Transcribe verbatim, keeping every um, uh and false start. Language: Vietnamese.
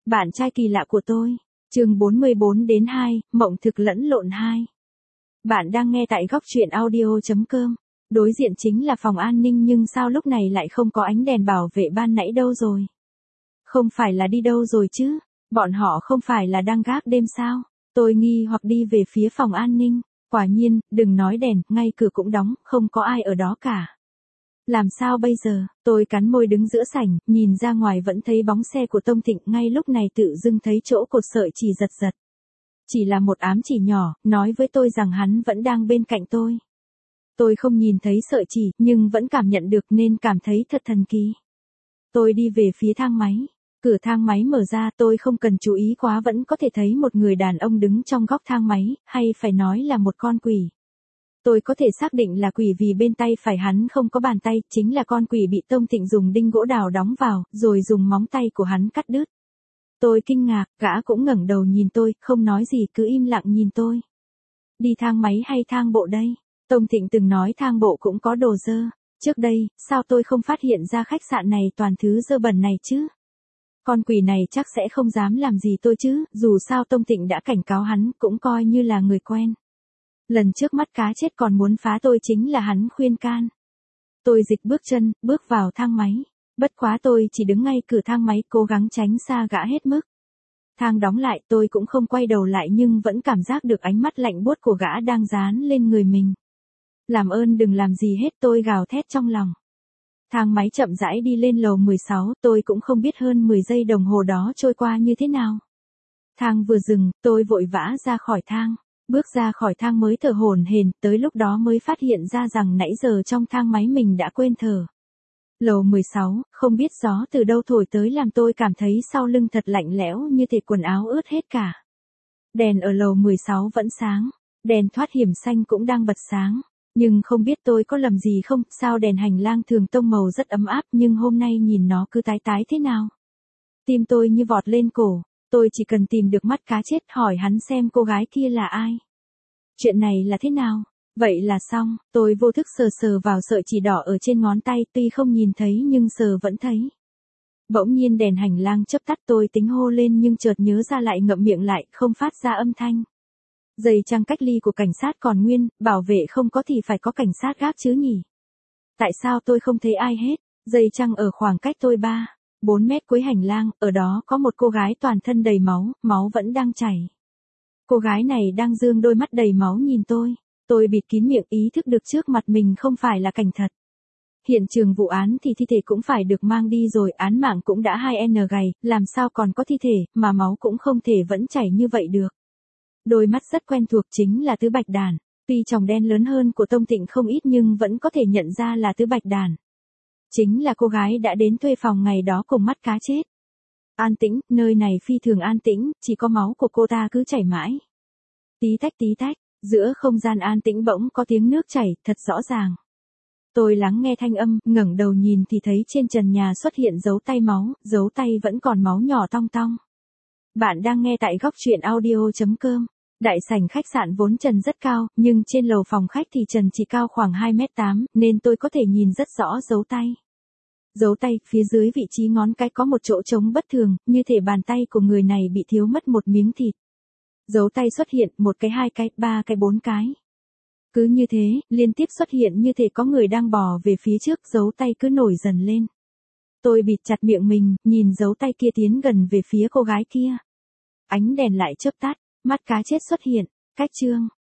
Bạn trai kỳ lạ của tôi. Chương bốn mươi bốn đến hai, mộng thực lẫn lộn hai. Bạn đang nghe tại góc truyện audio chấm com. Đối diện chính là phòng an ninh nhưng sao lúc này lại không có ánh đèn bảo vệ ban nãy đâu rồi? Không phải là đi đâu rồi chứ? Bọn họ không phải là đang gác đêm sao? Tôi nghi hoặc đi về phía phòng an ninh. Quả nhiên, đừng nói đèn, ngay cửa cũng đóng, không có ai ở đó cả. Làm sao bây giờ? Tôi cắn môi đứng giữa sảnh, nhìn ra ngoài vẫn thấy bóng xe của Tông Thịnh, ngay lúc này tự dưng thấy chỗ cột sợi chỉ giật giật. Chỉ là một ám chỉ nhỏ, nói với tôi rằng hắn vẫn đang bên cạnh tôi. Tôi không nhìn thấy sợi chỉ, nhưng vẫn cảm nhận được nên cảm thấy thật thần kỳ. Tôi đi về phía thang máy. Cửa thang máy mở ra, tôi không cần chú ý quá vẫn có thể thấy một người đàn ông đứng trong góc thang máy, hay phải nói là một con quỷ. Tôi có thể xác định là quỷ vì bên tay phải hắn không có bàn tay, chính là con quỷ bị Tông Thịnh dùng đinh gỗ đào đóng vào, rồi dùng móng tay của hắn cắt đứt. Tôi kinh ngạc, gã cũng ngẩng đầu nhìn tôi, không nói gì cứ im lặng nhìn tôi. Đi thang máy hay thang bộ đây? Tông Thịnh từng nói thang bộ cũng có đồ dơ. Trước đây, sao tôi không phát hiện ra khách sạn này toàn thứ dơ bẩn này chứ? Con quỷ này chắc sẽ không dám làm gì tôi chứ, dù sao Tông Thịnh đã cảnh cáo hắn, cũng coi như là người quen. Lần trước mắt cá chết còn muốn phá tôi chính là hắn khuyên can. Tôi dịch bước chân, bước vào thang máy. Bất quá tôi chỉ đứng ngay cửa thang máy cố gắng tránh xa gã hết mức. Thang đóng lại tôi cũng không quay đầu lại nhưng vẫn cảm giác được ánh mắt lạnh buốt của gã đang dán lên người mình. Làm ơn đừng làm gì hết, tôi gào thét trong lòng. Thang máy chậm rãi đi lên lầu mười sáu, tôi cũng không biết hơn mười giây đồng hồ đó trôi qua như thế nào. Thang vừa dừng, tôi vội vã ra khỏi thang. Bước ra khỏi thang mới thở hổn hển, tới lúc đó mới phát hiện ra rằng nãy giờ trong thang máy mình đã quên thở. Lầu mười sáu, không biết gió từ đâu thổi tới làm tôi cảm thấy sau lưng thật lạnh lẽo như thể quần áo ướt hết cả. Đèn ở lầu mười sáu vẫn sáng, đèn thoát hiểm xanh cũng đang bật sáng, nhưng không biết tôi có lầm gì không, sao đèn hành lang thường tông màu rất ấm áp nhưng hôm nay nhìn nó cứ tái tái thế nào. Tim tôi như vọt lên cổ. Tôi chỉ cần tìm được mắt cá chết hỏi hắn xem cô gái kia là ai. Chuyện này là thế nào? Vậy là xong, tôi vô thức sờ sờ vào sợi chỉ đỏ ở trên ngón tay, tuy không nhìn thấy nhưng sờ vẫn thấy. Bỗng nhiên đèn hành lang chớp tắt, tôi tính hô lên nhưng chợt nhớ ra lại ngậm miệng lại, không phát ra âm thanh. Dây chằng cách ly của cảnh sát còn nguyên, bảo vệ không có thì phải có cảnh sát gác chứ nhỉ? Tại sao tôi không thấy ai hết? Dây chằng ở khoảng cách tôi ba. bốn mét cuối hành lang, ở đó có một cô gái toàn thân đầy máu, máu vẫn đang chảy. Cô gái này đang dương đôi mắt đầy máu nhìn tôi. Tôi bịt kín miệng ý thức được trước mặt mình không phải là cảnh thật. Hiện trường vụ án thì thi thể cũng phải được mang đi rồi, án mạng cũng đã hai n gầy, làm sao còn có thi thể, mà máu cũng không thể vẫn chảy như vậy được. Đôi mắt rất quen thuộc chính là Tứ Bạch Đàn. Tuy tròng đen lớn hơn của Tông Thịnh không ít nhưng vẫn có thể nhận ra là Tứ Bạch Đàn. Chính là cô gái đã đến thuê phòng ngày đó cùng mắt cá chết. An tĩnh, nơi này phi thường an tĩnh, chỉ có máu của cô ta cứ chảy mãi. Tí tách tí tách, giữa không gian an tĩnh bỗng có tiếng nước chảy, thật rõ ràng. Tôi lắng nghe thanh âm, ngẩng đầu nhìn thì thấy trên trần nhà xuất hiện dấu tay máu, dấu tay vẫn còn máu nhỏ tong tong. Bạn đang nghe tại góc truyện audio chấm com. Đại sảnh khách sạn vốn trần rất cao, nhưng trên lầu phòng khách thì trần chỉ cao khoảng hai mét tám, nên tôi có thể nhìn rất rõ dấu tay. Dấu tay, phía dưới vị trí ngón cái có một chỗ trống bất thường, như thể bàn tay của người này bị thiếu mất một miếng thịt. Dấu tay xuất hiện, một cái hai cái, ba cái bốn cái. Cứ như thế, liên tiếp xuất hiện như thể có người đang bò về phía trước, dấu tay cứ nổi dần lên. Tôi bịt chặt miệng mình, nhìn dấu tay kia tiến gần về phía cô gái kia. Ánh đèn lại chớp tắt, mắt cá chết xuất hiện, cách chương.